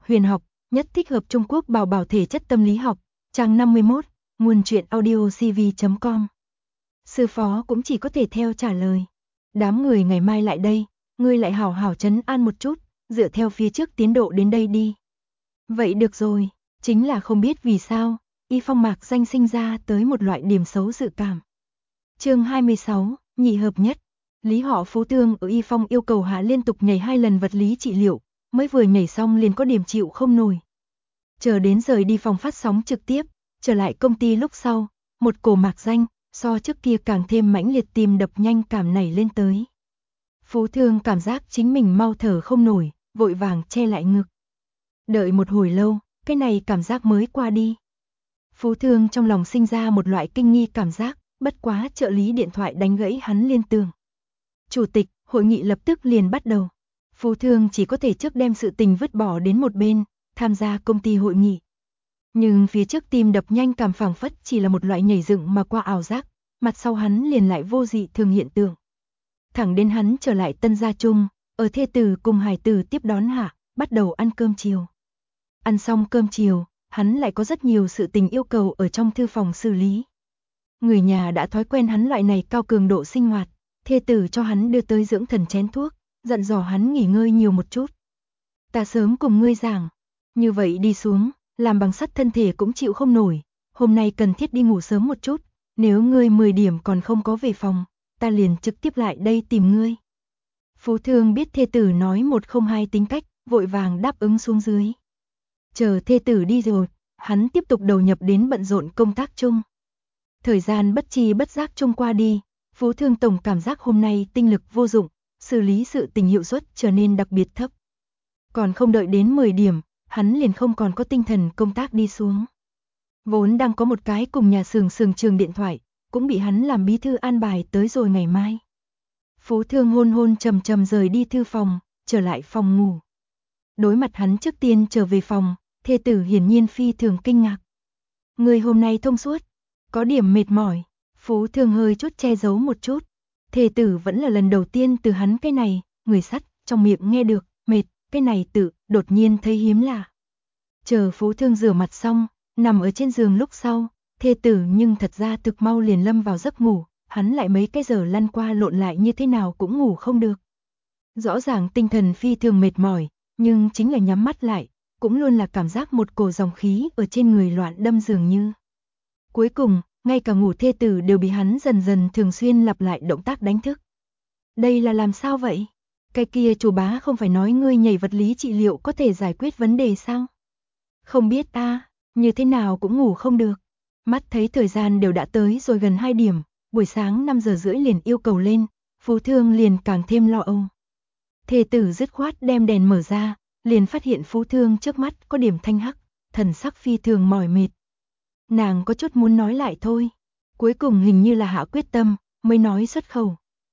huyền học, nhất thích hợp Trung Quốc bảo bảo thể chất tâm lý học, trang 51, nguồn truyện audio cv.com. Sư phó cũng chỉ có thể theo trả lời. Đám người ngày mai lại đây, ngươi lại hảo hảo trấn an một chút, dựa theo phía trước tiến độ đến đây đi. Vậy được rồi, chính là không biết vì sao, Y Phong mạc danh sinh ra tới một loại điểm xấu dự cảm. Chương 26, nhị hợp nhất. Lý họ Phú Thương ở Y Phong yêu cầu hạ liên tục nhảy 2 lần vật lý trị liệu, mới vừa nhảy xong liền có điểm chịu không nổi. Chờ đến rời đi phòng phát sóng trực tiếp, trở lại công ty lúc sau, một cổ mạc danh, so trước kia càng thêm mãnh liệt tim đập nhanh cảm nảy lên tới. Phú Thương cảm giác chính mình mau thở không nổi, vội vàng che lại ngực. Đợi một hồi lâu, cái này cảm giác mới qua đi. Phú Thương trong lòng sinh ra một loại kinh nghi cảm giác, bất quá trợ lý điện thoại đánh gãy hắn liên tưởng. Chủ tịch, hội nghị lập tức liền bắt đầu. Phú Thương chỉ có thể trước đem sự tình vứt bỏ đến một bên, tham gia công ty hội nghị. Nhưng phía trước tim đập nhanh cảm phảng phất chỉ là một loại nhảy dựng mà qua ảo giác, mặt sau hắn liền lại vô dị thường hiện tượng. Thẳng đến hắn trở lại Tân Gia Trung, ở thê tử cùng hài tử tiếp đón hạ, bắt đầu ăn cơm chiều. Ăn xong cơm chiều, hắn lại có rất nhiều sự tình yêu cầu ở trong thư phòng xử lý. Người nhà đã thói quen hắn loại này cao cường độ sinh hoạt, thê tử cho hắn đưa tới dưỡng thần chén thuốc, dặn dò hắn nghỉ ngơi nhiều một chút. Ta sớm cùng ngươi giảng, như vậy đi xuống, làm bằng sắt thân thể cũng chịu không nổi, hôm nay cần thiết đi ngủ sớm một chút, nếu ngươi 10 điểm còn không có về phòng, ta liền trực tiếp lại đây tìm ngươi. Phú Thương biết thê tử nói 102 tính cách, vội vàng đáp ứng xuống dưới. Chờ thê tử đi rồi, hắn tiếp tục đầu nhập đến bận rộn công tác chung. Thời gian bất chi bất giác chung qua đi, Phú Thương tổng cảm giác hôm nay tinh lực vô dụng, xử lý sự tình hiệu suất trở nên đặc biệt thấp. Còn không đợi đến 10 điểm, hắn liền không còn có tinh thần công tác đi xuống. Vốn đang có một cái cùng nhà xưởng trường điện thoại, cũng bị hắn làm bí thư an bài tới rồi ngày mai. Phú Thương hôn hôn trầm trầm rời đi thư phòng, trở lại phòng ngủ. Đối mặt hắn trước tiên trở về phòng, thê tử hiển nhiên phi thường kinh ngạc. Người hôm nay thông suốt, có điểm mệt mỏi, Phú Thương hơi chút che giấu một chút. Thê tử vẫn là lần đầu tiên từ hắn cái này, người sắt, trong miệng nghe được, mệt, cái này tự, đột nhiên thấy hiếm lạ. Chờ Phú Thương rửa mặt xong, nằm ở trên giường lúc sau, thê tử nhưng thật ra thực mau liền lâm vào giấc ngủ, hắn lại mấy cái giờ lăn qua lộn lại như thế nào cũng ngủ không được. Rõ ràng tinh thần phi thường mệt mỏi, nhưng chính là nhắm mắt lại, cũng luôn là cảm giác một cổ dòng khí ở trên người loạn đâm dường như. Cuối cùng, ngay cả ngủ thê tử đều bị hắn dần dần thường xuyên lặp lại động tác đánh thức. Đây là làm sao vậy? Cái kia chủ bá không phải nói ngươi nhảy vật lý trị liệu có thể giải quyết vấn đề sao? Không biết ta, như thế nào cũng ngủ không được. Mắt thấy thời gian đều đã tới rồi gần 2 điểm, buổi sáng 5 giờ rưỡi liền yêu cầu lên, Phú Thương liền càng thêm lo âu. Thê tử dứt khoát đem đèn mở ra, liền phát hiện Phú Thương trước mắt có điểm thanh hắc, thần sắc phi thường mỏi mệt. Nàng có chút muốn nói lại thôi, cuối cùng hình như là hạ quyết tâm, mới nói xuất khẩu.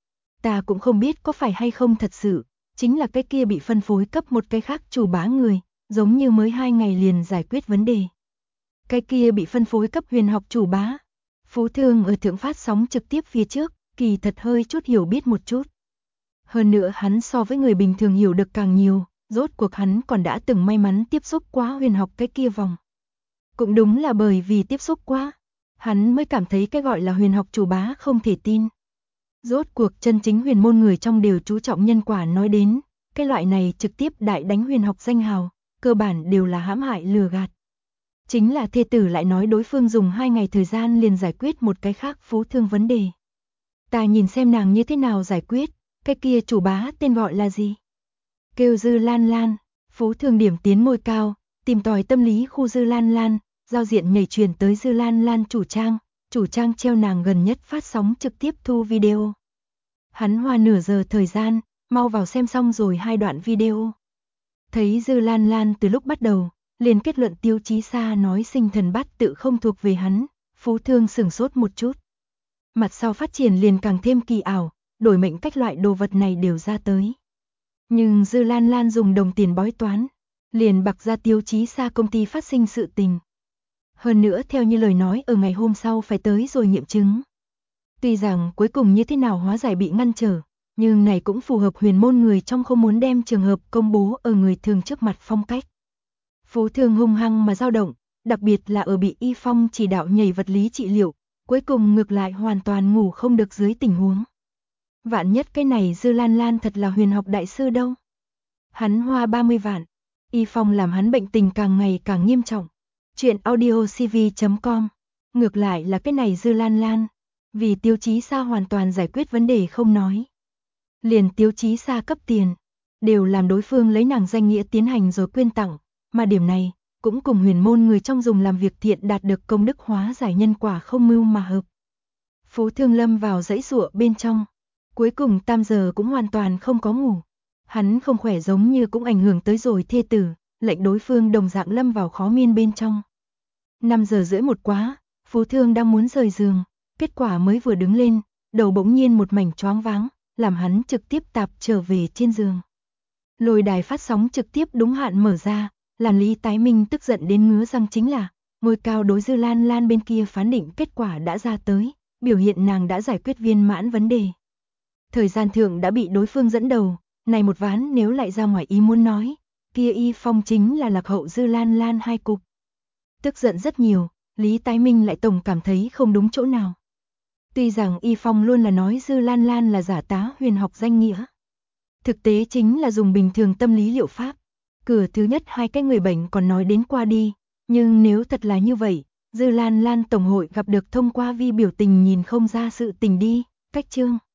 Ta cũng không biết có phải hay không thật sự, chính là cái kia bị phân phối cấp một cái khác chủ bá người, giống như mới 2 ngày liền giải quyết vấn đề. Cái kia bị phân phối cấp huyền học chủ bá. Phú Thương ở thượng phát sóng trực tiếp phía trước, kỳ thật hơi chút hiểu biết một chút. Hơn nữa hắn so với người bình thường hiểu được càng nhiều, rốt cuộc hắn còn đã từng may mắn tiếp xúc quá huyền học cái kia vòng. Cũng đúng là bởi vì tiếp xúc quá, hắn mới cảm thấy cái gọi là huyền học chủ bá không thể tin. Rốt cuộc chân chính huyền môn người trong đều chú trọng nhân quả nói đến, cái loại này trực tiếp đại đánh huyền học danh hào, cơ bản đều là hãm hại lừa gạt. Chính là thê tử lại nói đối phương dùng 2 ngày thời gian liền giải quyết một cái khác Phú Thương vấn đề. Ta nhìn xem nàng như thế nào giải quyết, cái kia chủ bá tên gọi là gì? Kêu Dư Lan Lan, Phú Thương điểm tiến môi cao, tìm tòi tâm lý khu Dư Lan Lan, giao diện nhảy truyền tới Dư Lan Lan chủ trang treo nàng gần nhất phát sóng trực tiếp thu video. Hắn hoa nửa giờ thời gian, mau vào xem xong rồi 2 đoạn video. Thấy Dư Lan Lan từ lúc bắt đầu, liền kết luận Tiêu Chí Sa nói sinh thần bát tự không thuộc về hắn, Phú Thương sửng sốt một chút. Mặt sau phát triển liền càng thêm kỳ ảo, đổi mệnh cách loại đồ vật này đều ra tới. Nhưng Dư Lan Lan dùng đồng tiền bói toán, liền bặc ra Tiêu Chí Sa công ty phát sinh sự tình. Hơn nữa theo như lời nói ở ngày hôm sau phải tới rồi nghiệm chứng. Tuy rằng cuối cùng như thế nào hóa giải bị ngăn trở, nhưng này cũng phù hợp huyền môn người trong không muốn đem trường hợp công bố ở người thường trước mặt phong cách. Phú Thương hung hăng mà dao động, đặc biệt là ở bị Y Phong chỉ đạo nhảy vật lý trị liệu, cuối cùng ngược lại hoàn toàn ngủ không được dưới tình huống. Vạn nhất cái này Dư Lan Lan thật là huyền học đại sư đâu. Hắn hoa 30 vạn, Y Phong làm hắn bệnh tình càng ngày càng nghiêm trọng. Chuyện audiocv.com. Ngược lại là cái này Dư Lan Lan, vì Tiêu Chí Sa hoàn toàn giải quyết vấn đề không nói. Liền Tiêu Chí Sa cấp tiền, đều làm đối phương lấy nàng danh nghĩa tiến hành rồi quyên tặng, mà điểm này cũng cùng huyền môn người trong dùng làm việc thiện đạt được công đức hóa giải nhân quả không mưu mà hợp. Phú Thương lâm vào dãy giụa bên trong, cuối cùng tam giờ cũng hoàn toàn không có ngủ. Hắn không khỏe giống như cũng ảnh hưởng tới rồi thê tử, lệnh đối phương đồng dạng lâm vào khó miên bên trong. 5 giờ rưỡi một quá, Phú Thương đang muốn rời giường, kết quả mới vừa đứng lên, đầu bỗng nhiên một mảnh choáng váng, làm hắn trực tiếp tạp trở về trên giường. Lôi đài phát sóng trực tiếp đúng hạn mở ra, làm Lý Tái Minh tức giận đến ngứa răng chính là, ngôi cao đối Dư Lan Lan bên kia phán định kết quả đã ra tới, biểu hiện nàng đã giải quyết viên mãn vấn đề. Thời gian thượng đã bị đối phương dẫn đầu, này một ván nếu lại ra ngoài ý muốn nói, kia Y Phong chính là lạc hậu Dư Lan Lan 2 cục. Tức giận rất nhiều, Lý Tái Minh lại tổng cảm thấy không đúng chỗ nào. Tuy rằng Y Phong luôn là nói Dư Lan Lan là giả tá huyền học danh nghĩa, thực tế chính là dùng bình thường tâm lý liệu pháp. Cửa thứ nhất 2 cái người bệnh còn nói đến qua đi, nhưng nếu thật là như vậy, Dư Lan Lan tổng hội gặp được thông qua vi biểu tình nhìn không ra sự tình đi, cách chương.